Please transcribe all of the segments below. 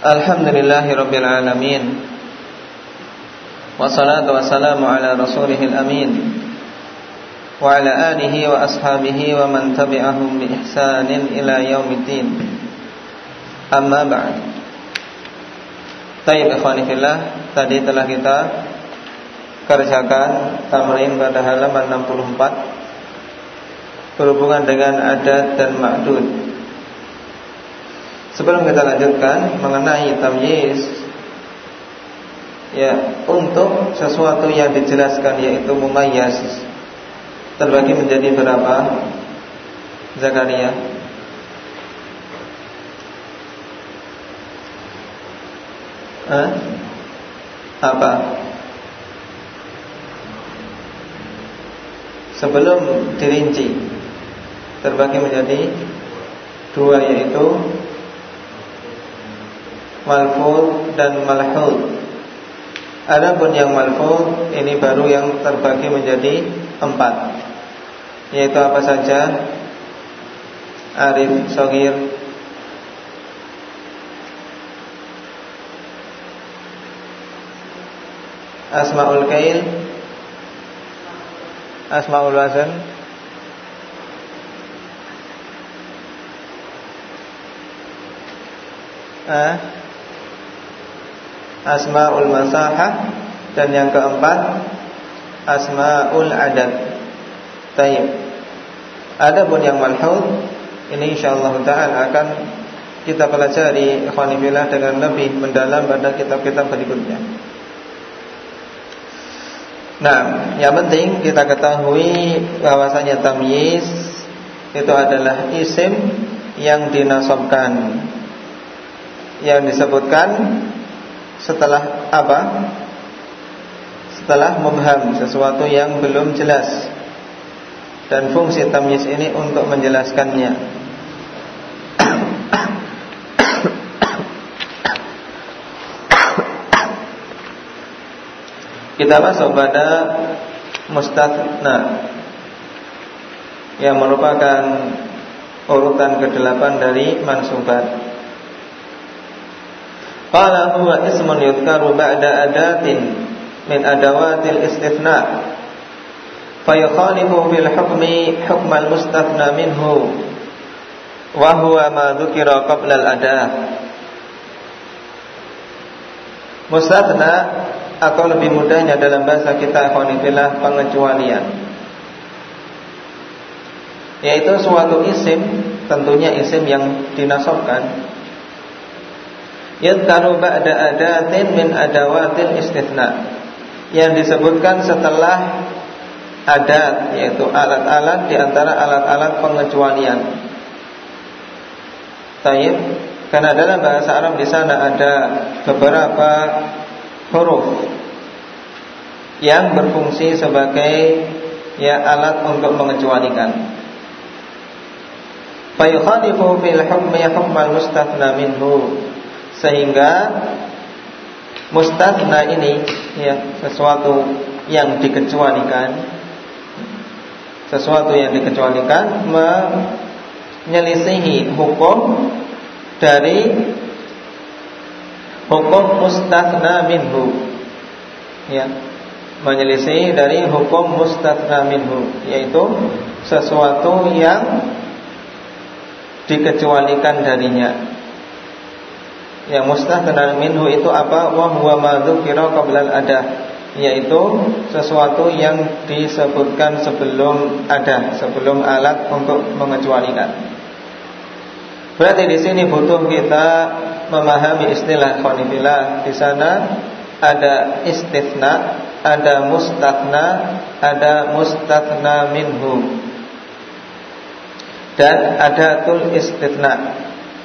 Alhamdulillahirabbil alamin. Wassalatu wassalamu ala rasulihil amin wa ala alihi wa ashabihi wa man tabi'ahum bi ihsanin ila yaumiddin. Amma ba'd. Tayyib ikhwani fillah, tadi telah kita kerjakan tamrin pada halaman 64 berhubungan dengan adat dan ma'dud. Sebelum kita lanjutkan mengenai tamyiz, ya, untuk sesuatu yang dijelaskan yaitu mumayyaz terbagi menjadi berapa, Zakaria? Apa? Sebelum dirinci terbagi menjadi dua, yaitu malfuz dan malhuz. Adapun yang malfuz ini baru yang terbagi menjadi 4, yaitu apa saja? Arif, shagir, asmaul kail, asmaul wazan, asmaul masahah, dan yang keempat asmaul adad. Tayyib. Adapun yang malhuz ini insyaallah taala akan kita pelajari ikhwani fillah dengan lebih mendalam pada kitab-kitab berikutnya. Nah, yang penting kita ketahui bahwasanya tamyiz itu adalah isim yang dinasabkan, yang disebutkan setelah apa? Setelah mubham, sesuatu yang belum jelas. Dan fungsi tamyiz ini untuk menjelaskannya. Kita masuk pada mustathna, yang merupakan urutan ke-8 dari mansubat. Qala huwa ismun yudhkaru ba'da adatin min adawatil istithna fayakhalifu bil hukmi hukmal mustathna minhu wa huwa ma dhukira qabla al adah. Mustathna, atau lebih mudahnya dalam bahasa kita ikhwanillah, pengecualian, yaitu suatu isim, tentunya isim yang dinasabkan, yadkaru ba'da adatin min adawatil istithna, yang disebutkan setelah adat, yaitu alat-alat di antara alat-alat pengecualian. Tayyib. Karena dalam bahasa Arab di sana ada beberapa huruf yang berfungsi sebagai alat untuk mengecualikan. Fa yukhalifu fil hukmi hukmal mustathna minhu, sehingga mustathna ini sesuatu yang dikecualikan, menyelisihi hukum dari hukum mustathna minhu, menyelisih dari hukum mustathna minhu, yaitu sesuatu yang dikecualikan darinya. Yang mustathna minhu itu apa? Wa huwa ma dzukira qabla al-adah, yaitu sesuatu yang disebutkan sebelum ada, sebelum alat untuk mengecualikan. Berarti di sini butuh kita memahami istilah ikhwanillah. Di sana ada istithna, ada mustathna, ada mustathna minhu, dan adatul istithna.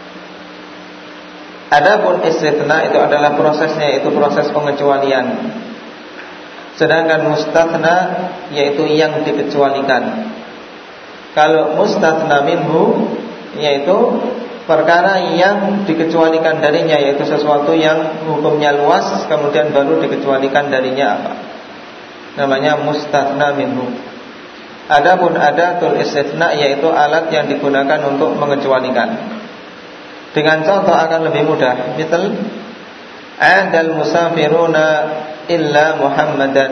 Adapun istithna itu adalah prosesnya, yaitu proses pengecualian. Sedangkan mustathna yaitu yang dikecualikan. Kalau mustathna minhu yaitu perkara yang dikecualikan darinya, yaitu sesuatu yang hukumnya luas kemudian baru dikecualikan darinya apa? Namanya mustathna minhu. Adapun adatul istitsna yaitu alat yang digunakan untuk mengecualikan. Dengan contoh akan lebih mudah. Misal adal musafiruna illa Muhammadan.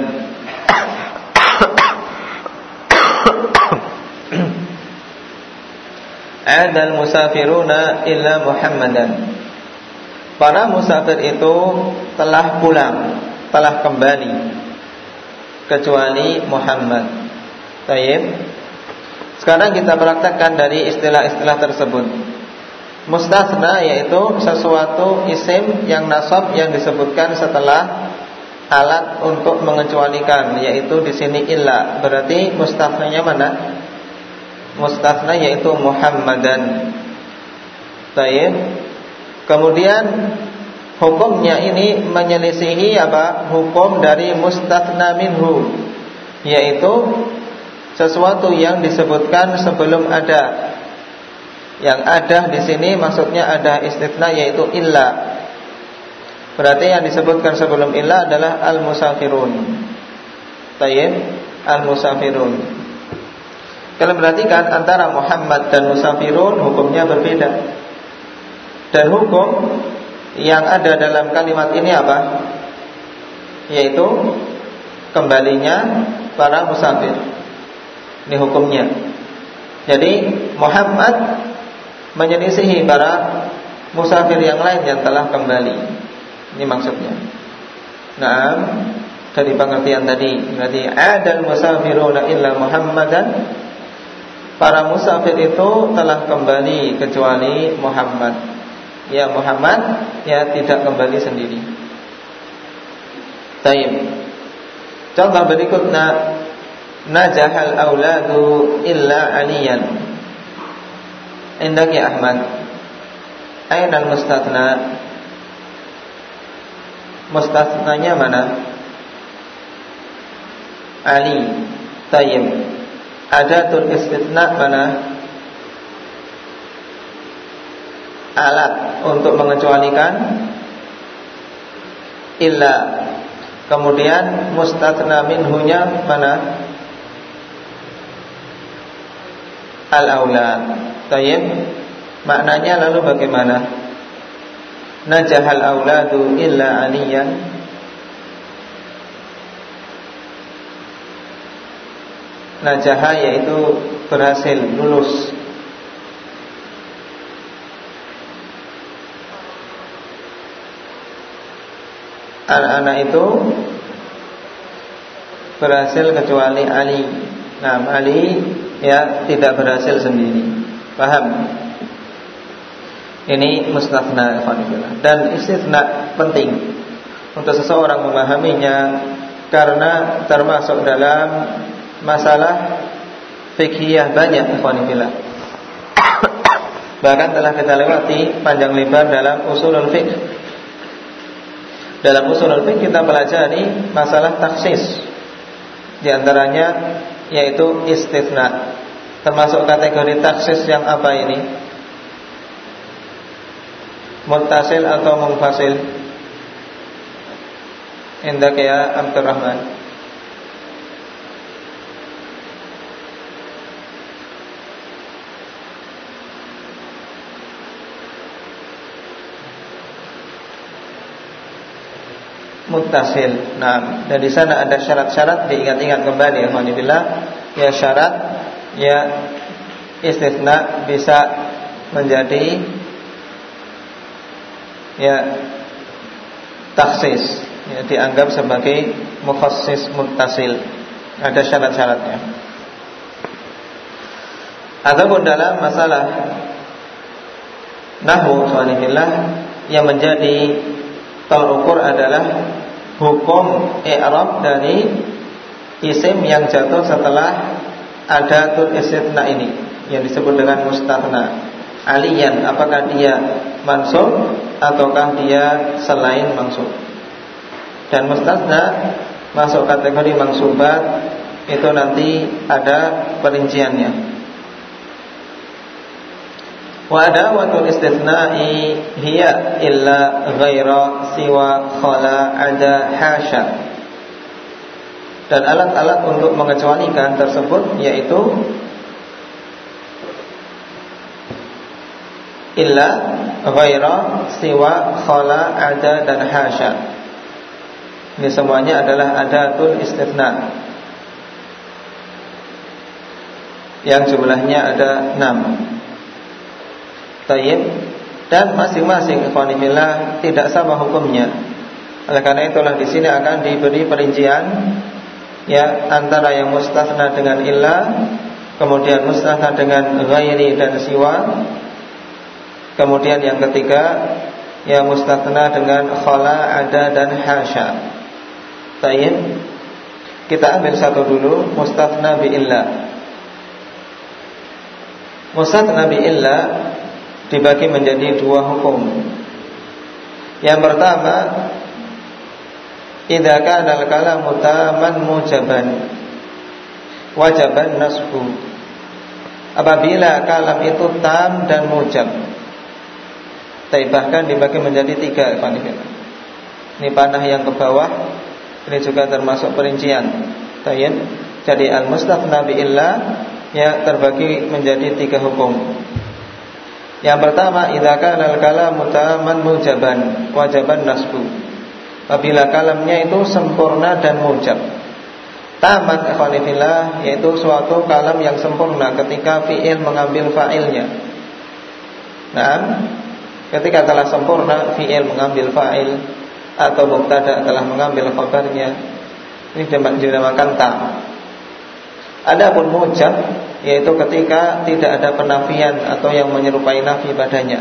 Adal musafiruna illa Muhammadan. Para musafir itu telah pulang, telah kembali, kecuali Muhammad. Baik. Sekarang kita praktekkan dari istilah-istilah tersebut. Mustasna yaitu sesuatu isim yang nasab yang disebutkan setelah alat untuk mengecualikan, yaitu di sini illa. Berarti mustasnanya mana? Mustasna yaitu Muhammadan. Baik. Kemudian hukumnya ini menyelisihi apa? Hukum dari mustatsna minhu, yaitu sesuatu yang disebutkan sebelum ada. Yang ada di sini maksudnya ada istitsna yaitu illa. Berarti yang disebutkan sebelum illa adalah al-musafirun. Tayyib, al-musafirun. Kalian perhatikan antara Muhammad dan musafirun hukumnya berbeda. Dan hukum yang ada dalam kalimat ini apa? Yaitu kembalinya para musafir. Ini hukumnya. Jadi Muhammad menyelisihi para musafir yang lain yang telah kembali. Ini maksudnya. Nah, dari pengertian tadi, berarti adal musafiruna illa Muhammadan. Para musafir itu telah kembali kecuali Muhammad. Ya Muhammad ya tidak kembali sendiri. Baik. Contoh berikutnya, najahal auladu illa aliyan. Indaki Ahmad. Aina al-mustatsna? Mustatsnanya mana? Ali. Tayyib. Adatul istitsna mana? Alat untuk mengecualikan illa. Kemudian mustatsna minhunya mana? Al-aula. Tayyib. Maknanya lalu bagaimana? Najahal auladu illa aliyan. Najaha yaitu berhasil, lulus. Anak-anak itu berhasil kecuali Ali. Nah, Ali ya tidak berhasil sendiri. Paham? Ini mustatsna. Dan istitsna penting untuk seseorang memahaminya, karena termasuk dalam masalah fikhiyah banyak. Bahkan telah kita lewati panjang lebar dalam usulul fiqh. Dalam usulul fiqh kita pelajari masalah taksis. Di antaranya yaitu istitsna. Termasuk kategori taksis yang apa ini? Muttasil atau munfasil? Indak ya Abdurrahman. Muttasil. Nah, dan di sana ada syarat-syarat, diingat-ingat kembali ya, alhamdulillah. Ya syarat, ya istitsna bisa menjadi ya taksis, ya dianggap sebagai mukhassis muttasil. Ada syarat-syaratnya. Ataupun dalam masalah nahwu alhamdulillah, yang menjadi tolak ukur adalah hukum i'rab dari isim yang jatuh setelah adatul istitsna ini, yang disebut dengan mustatsna. Aliyan, apakah dia mansub ataukah dia selain mansub. Dan mustatsna masuk kategori mansubat, itu nanti ada perinciannya. Wa adawatul istitsna'i hiya illa ghaira siwa khala ada hasya. Dan alat-alat untuk mengecualikan tersebut yaitu illa, ghaira, siwa, khala, ada dan hasya. Ini semuanya adalah adatul istitsna yang jumlahnya ada 6. Tayyib. Dan masing-masing ikhwan fillah tidak sama hukumnya. Oleh karena itulah di sini akan diberi perincian ya antara yang mustatsna dengan illa, kemudian mustatsna dengan ghairi dan siwa, kemudian yang ketiga ya mustatsna dengan khala, ada dan hasya. Tayyib. Kita ambil satu dulu, mustatsna bi illa. Mustatsna bi illa dibagi menjadi 2 hukum. Yang pertama, idza kana al-kalamu taman mujaban wajaban nasbu. Apabila kalam itu tam dan mujab. Tapi bahkan dibagi menjadi 3. Ini panah yang ke bawah. Ini juga termasuk perincian. Jadi al-mustatsna bi illa ya terbagi menjadi 3 hukum. Yang pertama, idza kana al-kalamu taman mujaban wajaban nasbu. Apabila kalamnya itu sempurna dan mujab. Taman ikhwanillah yaitu suatu kalam yang sempurna ketika fi'il mengambil fa'ilnya. Nah, ketika telah sempurna fi'il mengambil fa'il atau mubtada telah mengambil khabarnya, ini dinamakan tam. Adapun mujab yaitu ketika tidak ada penafian atau yang menyerupai nafi padanya.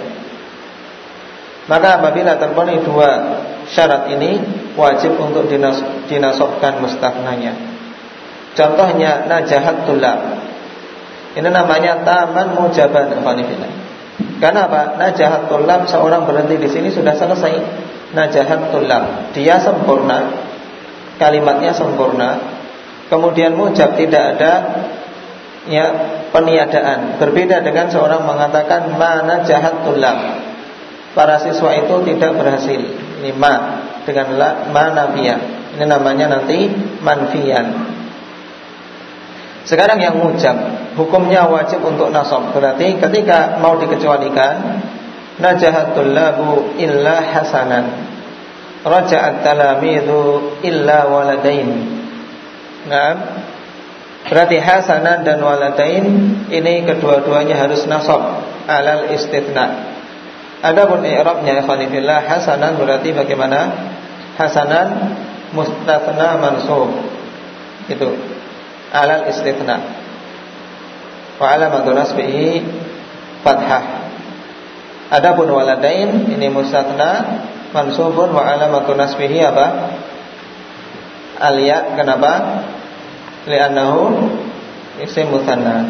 Maka apabila terpenuhi 2 syarat ini, wajib untuk dinasobkan mustathnanya. Contohnya najahat tulab. Ini namanya taman mujaban. Karena apa? Najahat tulab, seorang berhenti di sini sudah selesai. Najahat tulab, dia sempurna, kalimatnya sempurna. Kemudian mujab, tidak ada ya peniadaan. Berbeda dengan seorang mengatakan mana jahat tulab, para siswa itu tidak berhasil. Ini ma dengan la, ma nafiyah. Ini namanya nanti manfiyan. Sekarang yang mujab, hukumnya wajib untuk nasab. Berarti ketika mau dikecualikan, najahatul labu illa hasanan, raja'at talamidhu illa waladain. Nah, berarti hasanan dan waladain ini kedua-duanya harus nasab alal istitsna. Adapun i'rabnya ikhwanillah, hasanan berarti bagaimana? Hasanan mustatsna mansub. Itu alal istitsna. Wa alamatu nasbihi fathah. Adapun waladain ini mustatsna mansubun wa alamatu nasbihi apa? Al-ya. Kenapa? Li'annahu isim mutsanna.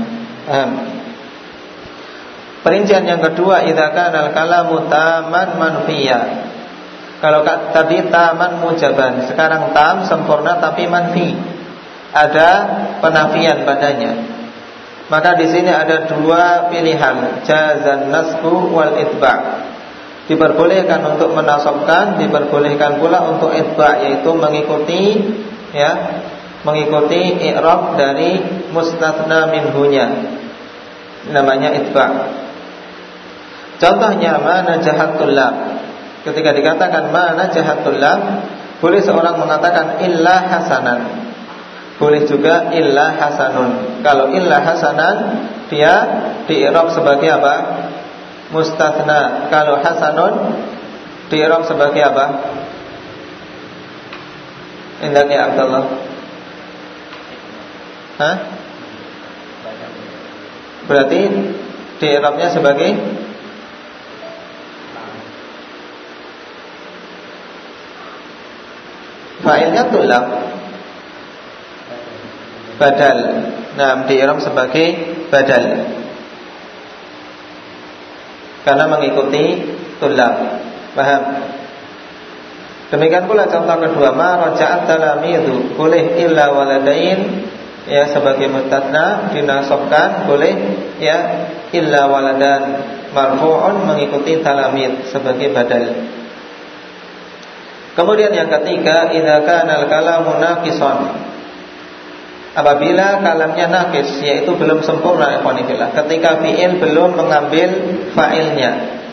Perincian yang kedua, idza kana al-kalamu taman manfiya. Kalau tadi taman mujaban, sekarang tam sempurna tapi manfi, ada penafian padanya. Maka di sini ada 2 pilihan, jazan nasbu wal itba'. Diperbolehkan untuk menasabkan, diperbolehkan pula untuk itba', yaitu mengikuti i'rab dari mustatsna minhunya. Namanya itba'. Contohnya mana jahatul lam. Ketika dikatakan mana jahatul lam, boleh seorang mengatakan illa hasanan, boleh juga illa hasanun. Kalau illa hasanan, dia di-i'rab sebagai apa? Mustatsna. Kalau hasanun, di-i'rab sebagai apa? Indak ya Abdullah. Hah? Berarti di-i'rabnya sebagai fa'ilnya tulab, badal. Nah, di-i'rab sebagai badal karena mengikuti tulab. Paham? Demikian pula contoh kedua, ma raja'at talamidu, boleh illa waladain ya sebagai mustatsna dinasabkan, boleh ya illa waladan marfu'un mengikuti talamid sebagai badal. Kemudian yang ketiga, idza kana al-kalamu naqisan. Apabila kalamnya naqis, yaitu belum sempurna ikhwanillah, ketika fi'il belum mengambil fa'ilnya.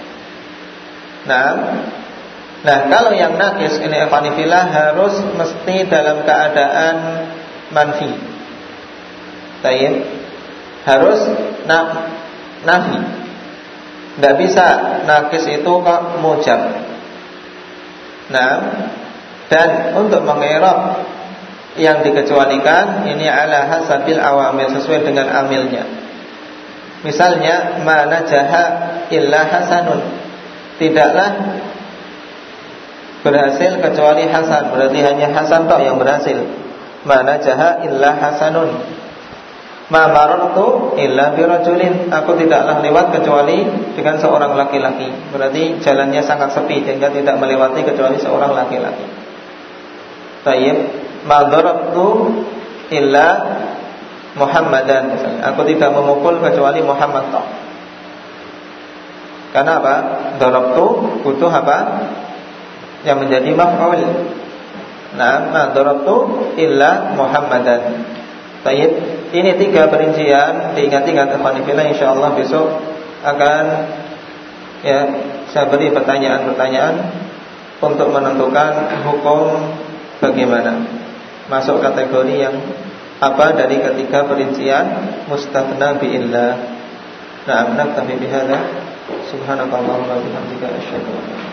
Nah, kalau yang nakis ini ikhwanifillah harus mesti dalam keadaan manfi. Tayyib. Harus nafi. Tidak bisa nakis itu kok mujab. Nah, dan untuk mengerok yang dikecualikan ini ala hasabil awamil, sesuai dengan amilnya. Misalnya mana jaha illa hasanun, tidaklah berhasil kecuali hasan, berarti hanya hasan tok yang berhasil. Mana jaha illa hasanun. Ma marartu illa birajulin, aku tidaklah lewat kecuali dengan seorang laki-laki. Berarti jalannya sangat sepi sehingga tidak melewati kecuali seorang laki-laki. Tayyib. Ma darabtu illa Muhammadan, misalnya, aku tidak memukul kecuali Muhammad tok. Karena apa? Darabtu butuh apa? Yang menjadi maf'ul. Nah, ma darabtu illa Muhammadan. Baik, ini 3 perincian, diingat-ingat ikhwanifillah, insyaallah besok akan saya beri pertanyaan-pertanyaan untuk menentukan hukum bagaimana masuk kategori yang apa dari ketiga perincian mustathna bi'illah. Nah, naktafi bihadza. Subhanakallahumma wa bihamdika asyhadu an la ilaha illa anta